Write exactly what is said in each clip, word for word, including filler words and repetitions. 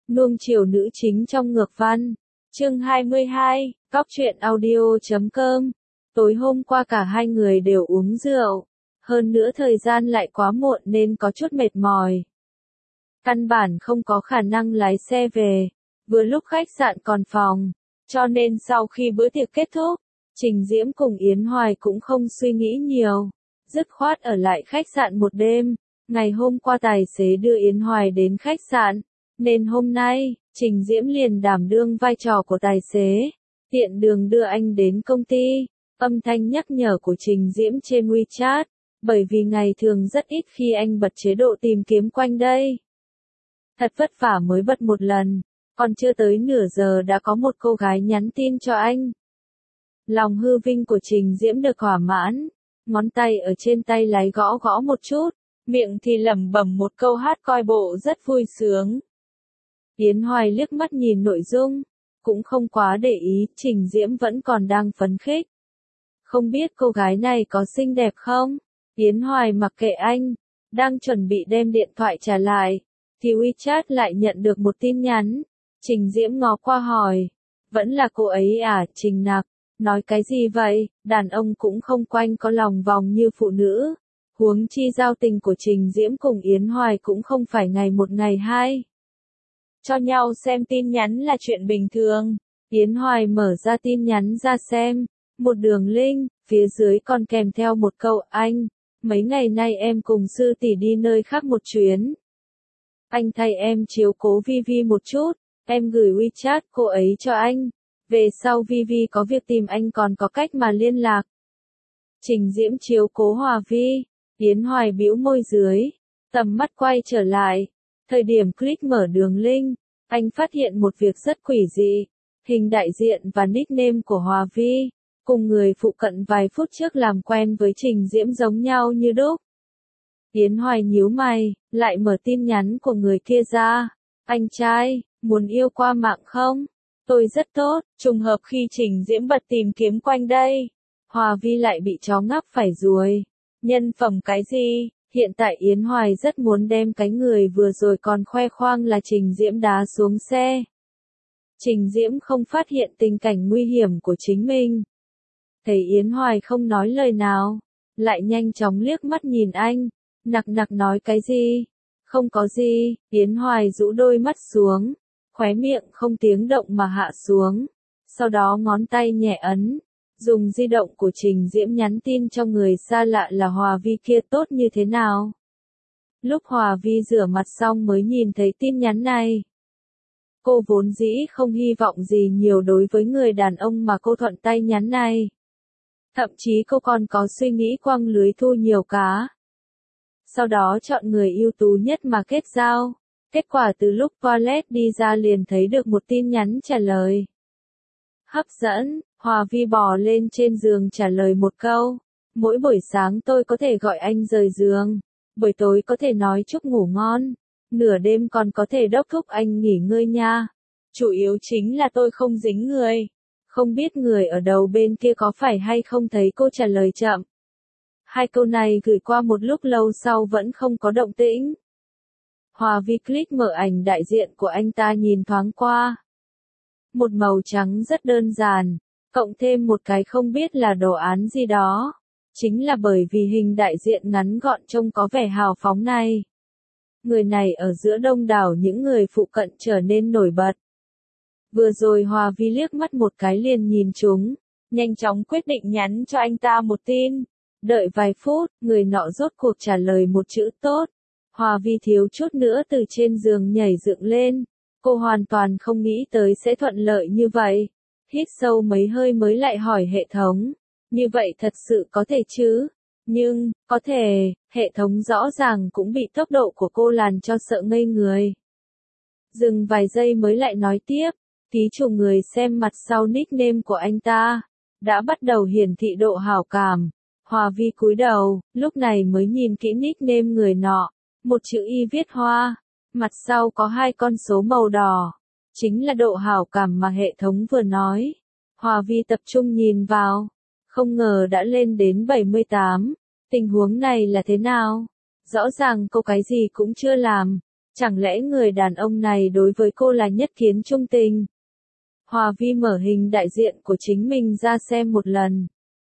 Nuông chiều nữ chính trong ngược văn. Chương hai mươi hai, Cóc truyện audio chấm com. Tối hôm qua cả hai người đều uống rượu. Hơn nữa thời gian lại quá muộn nên có chút mệt mỏi. Căn bản không có khả năng lái xe về. Vừa lúc khách sạn còn phòng. Cho nên sau khi bữa tiệc kết thúc, Trình Diễm cùng Yến Hoài cũng không suy nghĩ nhiều. Dứt khoát ở lại khách sạn một đêm. Ngày hôm qua tài xế đưa Yến Hoài đến khách sạn. Nên hôm nay, Trình Diễm liền đảm đương vai trò của tài xế, tiện đường đưa anh đến công ty. Âm thanh nhắc nhở của Trình Diễm trên WeChat, bởi vì ngày thường rất ít khi anh bật chế độ tìm kiếm quanh đây. Thật vất vả mới bật một lần, còn chưa tới nửa giờ đã có một cô gái nhắn tin cho anh. Lòng hư vinh của Trình Diễm được thỏa mãn, ngón tay ở trên tay lái gõ gõ một chút, miệng thì lẩm bẩm một câu hát coi bộ rất vui sướng. Yến Hoài liếc mắt nhìn nội dung, cũng không quá để ý, Trình Diễm vẫn còn đang phấn khích. Không biết cô gái này có xinh đẹp không? Yến Hoài mặc kệ anh, đang chuẩn bị đem điện thoại trả lại, thì WeChat lại nhận được một tin nhắn. Trình Diễm ngó qua hỏi, vẫn là cô ấy à? Trình Nặc, nói cái gì vậy? Đàn ông cũng không quanh có lòng vòng như phụ nữ. Huống chi giao tình của Trình Diễm cùng Yến Hoài cũng không phải ngày một ngày hai. Cho nhau xem tin nhắn là chuyện bình thường. Yến Hoài mở ra tin nhắn ra xem, một đường link, phía dưới còn kèm theo một câu: anh, mấy ngày nay em cùng sư tỷ đi nơi khác một chuyến. Anh thay em chiếu cố Vivi một chút, em gửi WeChat cô ấy cho anh. Về sau Vivi có việc tìm anh còn có cách mà liên lạc. Trình Diễm chiếu cố Hòa Vi, Yến Hoài bĩu môi dưới, tầm mắt quay trở lại. Thời điểm click mở đường link, anh phát hiện một việc rất quỷ dị. Hình đại diện và nickname của Hòa Vi, cùng người phụ cận vài phút trước làm quen với Trình Diễm giống nhau như đúc. Yến Hoài nhíu mày, lại mở tin nhắn của người kia ra. Anh trai, muốn yêu qua mạng không? Tôi rất tốt, trùng hợp khi Trình Diễm bật tìm kiếm quanh đây. Hòa Vi lại bị chó ngáp phải ruồi. Nhân phẩm cái gì? Hiện tại Yến Hoài rất muốn đem cái người vừa rồi còn khoe khoang là Trình Diễm đá xuống xe. Trình Diễm không phát hiện tình cảnh nguy hiểm của chính mình. Thấy Yến Hoài không nói lời nào, lại nhanh chóng liếc mắt nhìn anh. Nặc nặc nói cái gì? Không có gì. Yến Hoài rũ đôi mắt xuống, khóe miệng không tiếng động mà hạ xuống. Sau đó ngón tay nhẹ ấn, dùng di động của Trình Diễm nhắn tin cho người xa lạ là Hòa Vi kia tốt như thế nào. Lúc Hòa Vi rửa mặt xong mới nhìn thấy tin nhắn này. Cô vốn dĩ không hy vọng gì nhiều đối với người đàn ông mà cô thuận tay nhắn này. Thậm chí cô còn có suy nghĩ quăng lưới thu nhiều cá. Sau đó chọn người ưu tú nhất mà kết giao. Kết quả từ lúc toilet đi ra liền thấy được một tin nhắn trả lời. Hấp dẫn, Hòa Vi bò lên trên giường trả lời một câu. Mỗi buổi sáng tôi có thể gọi anh rời giường. Buổi tối có thể nói chúc ngủ ngon. Nửa đêm còn có thể đốc thúc anh nghỉ ngơi nha. Chủ yếu chính là tôi không dính người. Không biết người ở đầu bên kia có phải hay không thấy cô trả lời chậm. Hai câu này gửi qua một lúc lâu sau vẫn không có động tĩnh. Hòa Vi click mở ảnh đại diện của anh ta nhìn thoáng qua. Một màu trắng rất đơn giản, cộng thêm một cái không biết là đồ án gì đó. Chính là bởi vì hình đại diện ngắn gọn trông có vẻ hào phóng này. Người này ở giữa đông đảo những người phụ cận trở nên nổi bật. Vừa rồi Hòa Vi liếc mắt một cái liền nhìn chúng, nhanh chóng quyết định nhắn cho anh ta một tin. Đợi vài phút, người nọ rốt cuộc trả lời một chữ tốt. Hòa Vi thiếu chút nữa từ trên giường nhảy dựng lên. Cô hoàn toàn không nghĩ tới sẽ thuận lợi như vậy. Hít sâu mấy hơi mới lại hỏi hệ thống. Như vậy thật sự có thể chứ? Nhưng, có thể, hệ thống rõ ràng cũng bị tốc độ của cô làm cho sợ ngây người. Dừng vài giây mới lại nói tiếp. Ký chủ người xem mặt sau nickname của anh ta đã bắt đầu hiển thị độ hảo cảm. Hòa Vi cúi đầu, lúc này mới nhìn kỹ nickname người nọ. Một chữ Y viết hoa. Mặt sau có hai con số màu đỏ. Chính là độ hảo cảm mà hệ thống vừa nói. Hòa Vi tập trung nhìn vào. Không ngờ đã lên đến bảy mươi tám. Tình huống này là thế nào? Rõ ràng cô cái gì cũng chưa làm. Chẳng lẽ người đàn ông này đối với cô là nhất kiến trung tình? Hòa Vi mở hình đại diện của chính mình ra xem một lần.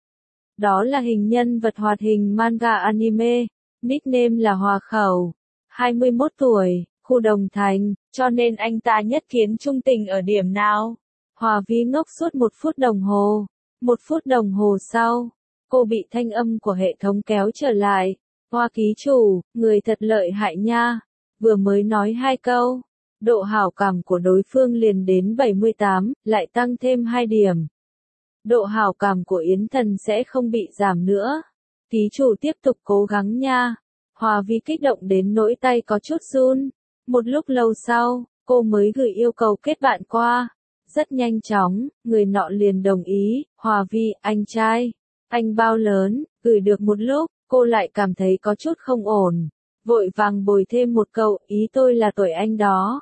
Đó là hình nhân vật hoạt hình manga anime, nickname là Hòa Khẩu, hai mươi mốt tuổi, khu Đồng Thành, cho nên anh ta nhất kiến trung tình ở điểm nào? Hòa Vi ngốc suốt một phút đồng hồ. Một phút đồng hồ sau, cô bị thanh âm của hệ thống kéo trở lại. Hoa ký chủ, người thật lợi hại nha. Vừa mới nói hai câu, độ hảo cảm của đối phương liền đến bảy mươi tám, lại tăng thêm hai điểm. Độ hảo cảm của Yến Thần sẽ không bị giảm nữa. Ký chủ tiếp tục cố gắng nha. Hòa Vi kích động đến nỗi tay có chút run. Một lúc lâu sau, cô mới gửi yêu cầu kết bạn qua. Rất nhanh chóng, người nọ liền đồng ý. Hòa Vi, anh trai, anh bao lớn, gửi được một lúc, cô lại cảm thấy có chút không ổn. Vội vàng bồi thêm một câu, ý tôi là tuổi anh đó.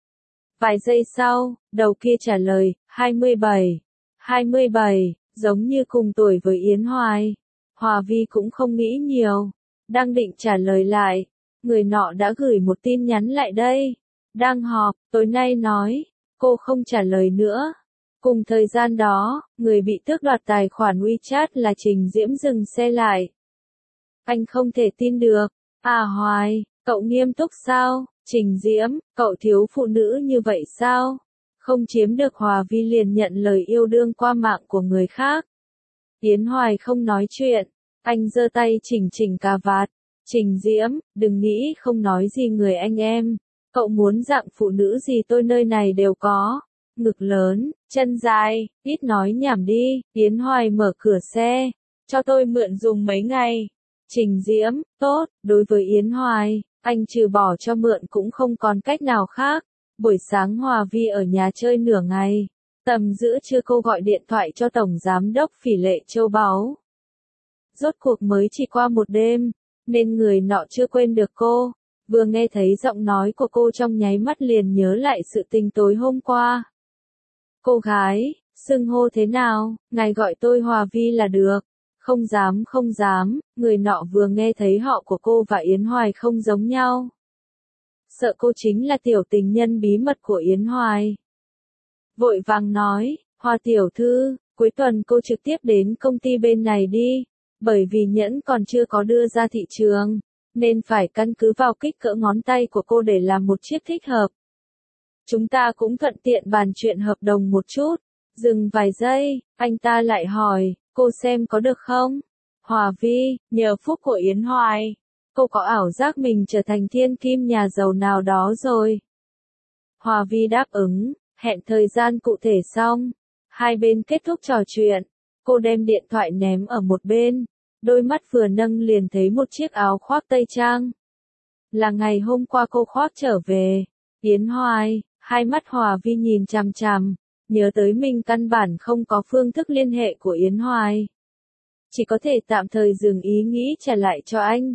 Vài giây sau, đầu kia trả lời, hai mươi bảy. hai mươi bảy, giống như cùng tuổi với Yến Hoài. Hòa Vi cũng không nghĩ nhiều. Đang định trả lời lại. Người nọ đã gửi một tin nhắn lại đây. Đang họp, tối nay nói. Cô không trả lời nữa. Cùng thời gian đó, người bị tước đoạt tài khoản WeChat là Trình Diễm dừng xe lại. Anh không thể tin được. À Hoài, cậu nghiêm túc sao? Trình Diễm, cậu thiếu phụ nữ như vậy sao? Không chiếm được Hòa Vi liền nhận lời yêu đương qua mạng của người khác. Yến Hoài không nói chuyện. Anh giơ tay chỉnh chỉnh cà vạt. Trình Diễm, đừng nghĩ không nói gì người anh em. Cậu muốn dạng phụ nữ gì tôi nơi này đều có. Ngực lớn, chân dài, ít nói nhảm đi. Yến Hoài mở cửa xe. Cho tôi mượn dùng mấy ngày. Trình Diễm, tốt, đối với Yến Hoài, anh trừ bỏ cho mượn cũng không còn cách nào khác. Buổi sáng Hòa Vi ở nhà chơi nửa ngày. Tầm giữa trưa cô gọi điện thoại cho Tổng Giám đốc Phỉ Lệ Châu Báu. Rốt cuộc mới chỉ qua một đêm, nên người nọ chưa quên được cô. Vừa nghe thấy giọng nói của cô trong nháy mắt liền nhớ lại sự tình tối hôm qua. Cô gái, xưng hô thế nào, ngài gọi tôi Hòa Vi là được. Không dám không dám, người nọ vừa nghe thấy họ của cô và Yến Hoài không giống nhau. Sợ cô chính là tiểu tình nhân bí mật của Yến Hoài. Vội vàng nói, Hoa tiểu thư, cuối tuần cô trực tiếp đến công ty bên này đi, bởi vì nhẫn còn chưa có đưa ra thị trường, nên phải căn cứ vào kích cỡ ngón tay của cô để làm một chiếc thích hợp. Chúng ta cũng thuận tiện bàn chuyện hợp đồng một chút. Dừng vài giây, anh ta lại hỏi, cô xem có được không? Hòa Vi, nhờ phúc của Yến Hoài, cô có ảo giác mình trở thành thiên kim nhà giàu nào đó rồi. Hòa Vi đáp ứng, hẹn thời gian cụ thể xong. Hai bên kết thúc trò chuyện. Cô đem điện thoại ném ở một bên. Đôi mắt vừa nâng liền thấy một chiếc áo khoác tây trang. Là ngày hôm qua cô khoác trở về. Yến Hoài, hai mắt Hòa Vi nhìn chằm chằm. Nhớ tới mình căn bản không có phương thức liên hệ của Yến Hoài. Chỉ có thể tạm thời dừng ý nghĩ trả lại cho anh.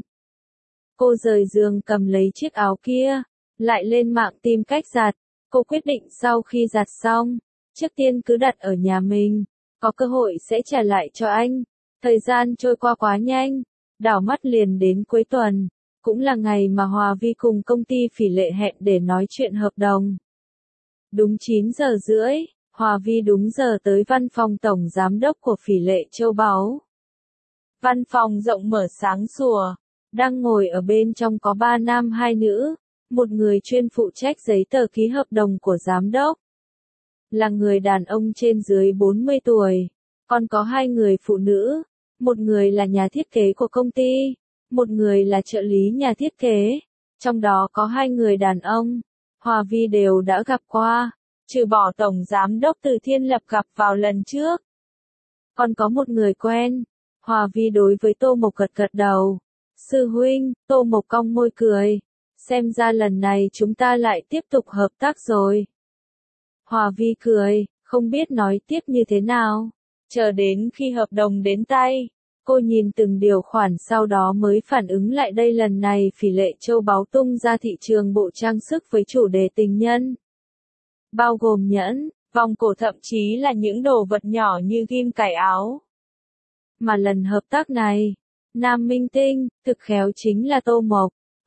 Cô rời giường cầm lấy chiếc áo kia. Lại lên mạng tìm cách giặt. Cô quyết định sau khi giặt xong, trước tiên cứ đặt ở nhà mình. Có cơ hội sẽ trả lại cho anh. Thời gian trôi qua quá nhanh. Đảo mắt liền đến cuối tuần. Cũng là ngày mà Hòa Vi cùng công ty Phỉ Lệ hẹn để nói chuyện hợp đồng. Đúng chín giờ rưỡi, Hòa Vi đúng giờ tới văn phòng tổng giám đốc của Phỉ Lệ Châu Báu. Văn phòng rộng mở sáng sủa. Đang ngồi ở bên trong có ba nam hai nữ. Một người chuyên phụ trách giấy tờ ký hợp đồng của giám đốc. Là người đàn ông trên dưới bốn mươi tuổi. Còn có hai người phụ nữ. Một người là nhà thiết kế của công ty. Một người là trợ lý nhà thiết kế. Trong đó có hai người đàn ông. Hòa Vi đều đã gặp qua. Trừ bỏ tổng giám đốc Từ Thiên Lập gặp vào lần trước. Còn có một người quen. Hòa Vi đối với Tô Mộc gật gật đầu. Sư huynh, Tô Mộc cong môi cười. Xem ra lần này chúng ta lại tiếp tục hợp tác rồi. Hòa Vi cười, không biết nói tiếp như thế nào. Chờ đến khi hợp đồng đến tay, cô nhìn từng điều khoản sau đó mới phản ứng lại đây lần này Phỉ Lệ Châu Báu tung ra thị trường bộ trang sức với chủ đề tình nhân. Bao gồm nhẫn, vòng cổ thậm chí là những đồ vật nhỏ như ghim cài áo. Mà lần hợp tác này, nam minh tinh, thực khéo chính là Tô Mộc.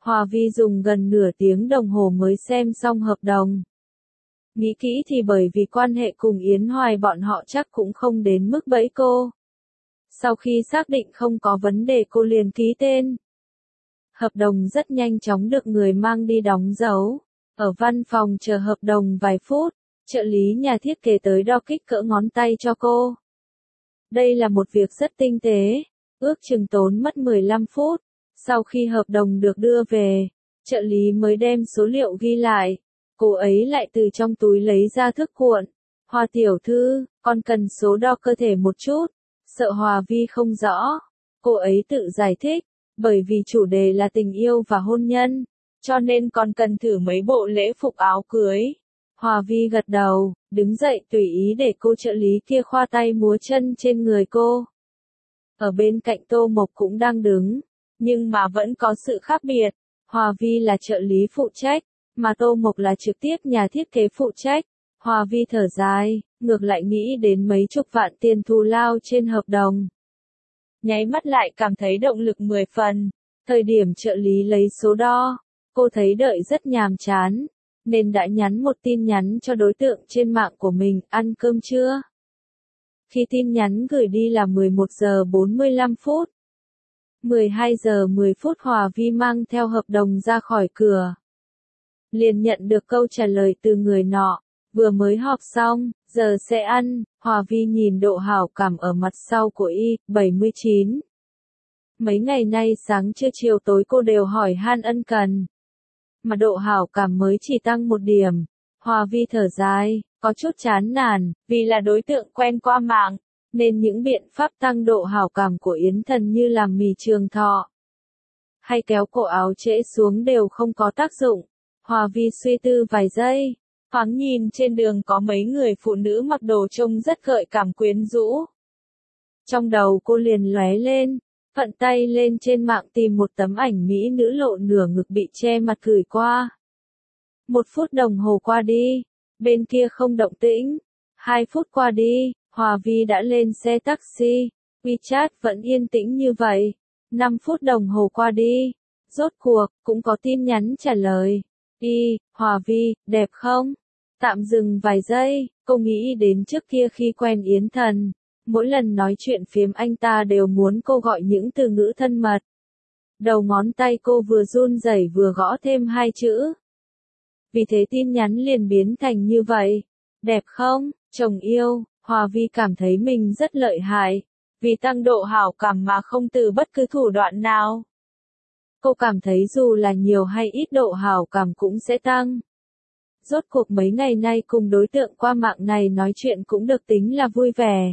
Hòa Vi dùng gần nửa tiếng đồng hồ mới xem xong hợp đồng. Nghĩ kỹ thì bởi vì quan hệ cùng Yến Hoài bọn họ chắc cũng không đến mức bẫy cô. Sau khi xác định không có vấn đề cô liền ký tên. Hợp đồng rất nhanh chóng được người mang đi đóng dấu. Ở văn phòng chờ hợp đồng vài phút, trợ lý nhà thiết kế tới đo kích cỡ ngón tay cho cô. Đây là một việc rất tinh tế, ước chừng tốn mất mười lăm phút. Sau khi hợp đồng được đưa về, trợ lý mới đem số liệu ghi lại. Cô ấy lại từ trong túi lấy ra thước cuộn. Hoa tiểu thư, con cần số đo cơ thể một chút. Sợ Hòa Vi không rõ. Cô ấy tự giải thích, bởi vì chủ đề là tình yêu và hôn nhân, cho nên con cần thử mấy bộ lễ phục áo cưới. Hòa Vi gật đầu, đứng dậy tùy ý để cô trợ lý kia khoa tay múa chân trên người cô. Ở bên cạnh Tô Mộc cũng đang đứng, nhưng mà vẫn có sự khác biệt. Hòa Vi là trợ lý phụ trách, mà Tô Mộc là trực tiếp nhà thiết kế phụ trách. Hòa Vi thở dài, ngược lại nghĩ đến mấy chục vạn tiền thù lao trên hợp đồng. Nháy mắt lại cảm thấy động lực mười phần. Thời điểm trợ lý lấy số đo, cô thấy đợi rất nhàm chán, nên đã nhắn một tin nhắn cho đối tượng trên mạng của mình, ăn cơm chưa? Khi tin nhắn gửi đi là mười một giờ bốn mươi lăm phút. mười hai giờ mười phút Hòa Vi mang theo hợp đồng ra khỏi cửa. Liền nhận được câu trả lời từ người nọ, vừa mới họp xong, giờ sẽ ăn. Hòa Vi nhìn độ hảo cảm ở mặt sau của y, bảy mươi chín. Mấy ngày nay sáng trưa chiều tối cô đều hỏi han ân cần. Mà độ hảo cảm mới chỉ tăng một điểm. Hòa Vi thở dài, có chút chán nản, vì là đối tượng quen qua mạng, nên những biện pháp tăng độ hảo cảm của Yến Thần như làm mì trường thọ, hay kéo cổ áo trễ xuống đều không có tác dụng. Hòa Vi suy tư vài giây, thoáng nhìn trên đường có mấy người phụ nữ mặc đồ trông rất gợi cảm quyến rũ. Trong đầu cô liền lóe lên, phận tay lên trên mạng tìm một tấm ảnh mỹ nữ lộ nửa ngực bị che mặt gửi qua. Một phút đồng hồ qua đi, bên kia không động tĩnh. Hai phút qua đi, Hòa Vi đã lên xe taxi. WeChat vẫn yên tĩnh như vậy. Năm phút đồng hồ qua đi, rốt cuộc, cũng có tin nhắn trả lời. Y, Hòa Vi, đẹp không? Tạm dừng vài giây, cô nghĩ đến trước kia khi quen Yến Thần. Mỗi lần nói chuyện phiếm anh ta đều muốn cô gọi những từ ngữ thân mật. Đầu ngón tay cô vừa run rẩy vừa gõ thêm hai chữ. Vì thế tin nhắn liền biến thành như vậy. Đẹp không, chồng yêu? Hòa Vi cảm thấy mình rất lợi hại. Vì tăng độ hảo cảm mà không từ bất cứ thủ đoạn nào. Cô cảm thấy dù là nhiều hay ít độ hảo cảm cũng sẽ tăng. Rốt cuộc mấy ngày nay cùng đối tượng qua mạng này nói chuyện cũng được tính là vui vẻ.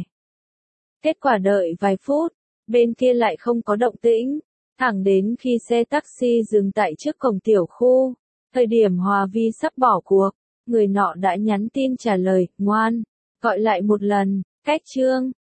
Kết quả đợi vài phút, bên kia lại không có động tĩnh, thẳng đến khi xe taxi dừng tại trước cổng tiểu khu. Thời điểm Hòa Vi sắp bỏ cuộc, người nọ đã nhắn tin trả lời, ngoan, gọi lại một lần, cách chương.